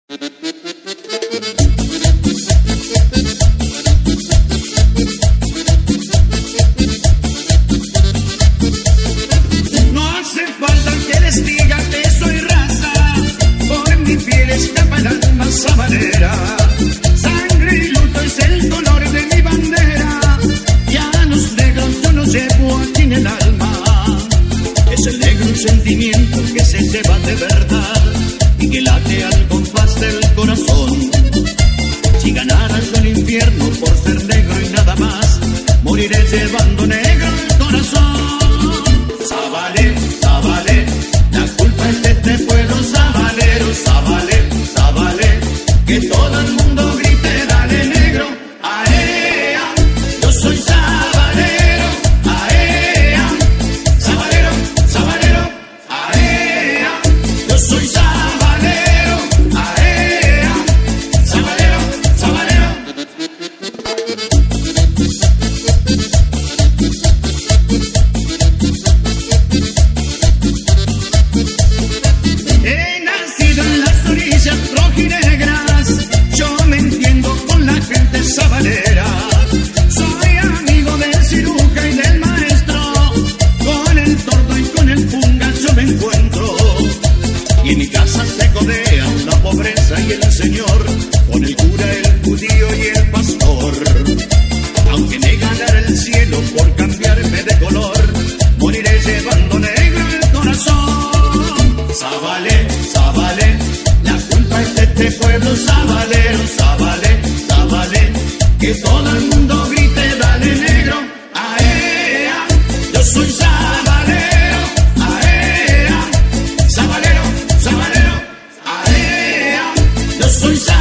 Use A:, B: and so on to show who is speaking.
A: No hace falta que les diga que soy raza, por mi piel escapa el alma sabanera. Sangre y luto es el color de mi bandera, y a los negros yo los llevo aquí en el alma. Es el negro un sentimiento que se lleva de verdad y que late al compás del corazón. Si ganara yo el infierno por ser negro y nada más, moriré llevando negro el corazón. Zabalé, Zabalé, la culpa es de este pueblo sabalero. Zabalé, Zabalé, que todo el mundo grite, dale negro, aea. Yo soy sabalero, aea. Sabalero, sabalero, aea. Yo soy sabalero, aea. Sabalero, sabalero. He nacido en las orillas rojinegras, yo me entiendo con la gente sabalera. Soy amigo del ciruja y del maestro, con el tordo y con el punga yo me encuentro. Y en mi casa se codean la pobreza y el señor, con el cura, el judío y el pastor. Aunque me ganara el cielo por cambiarme de color, moriré llevando negro el corazón. Zabalé, Zabalé, la culpa es de este pueblo sabalero. Zabalé, Zabalé, que todo el mundo grite, dale negro, aea. Yo soy sabalero, aea. Sabalero, sabalero, aea. Yo soy sabalero.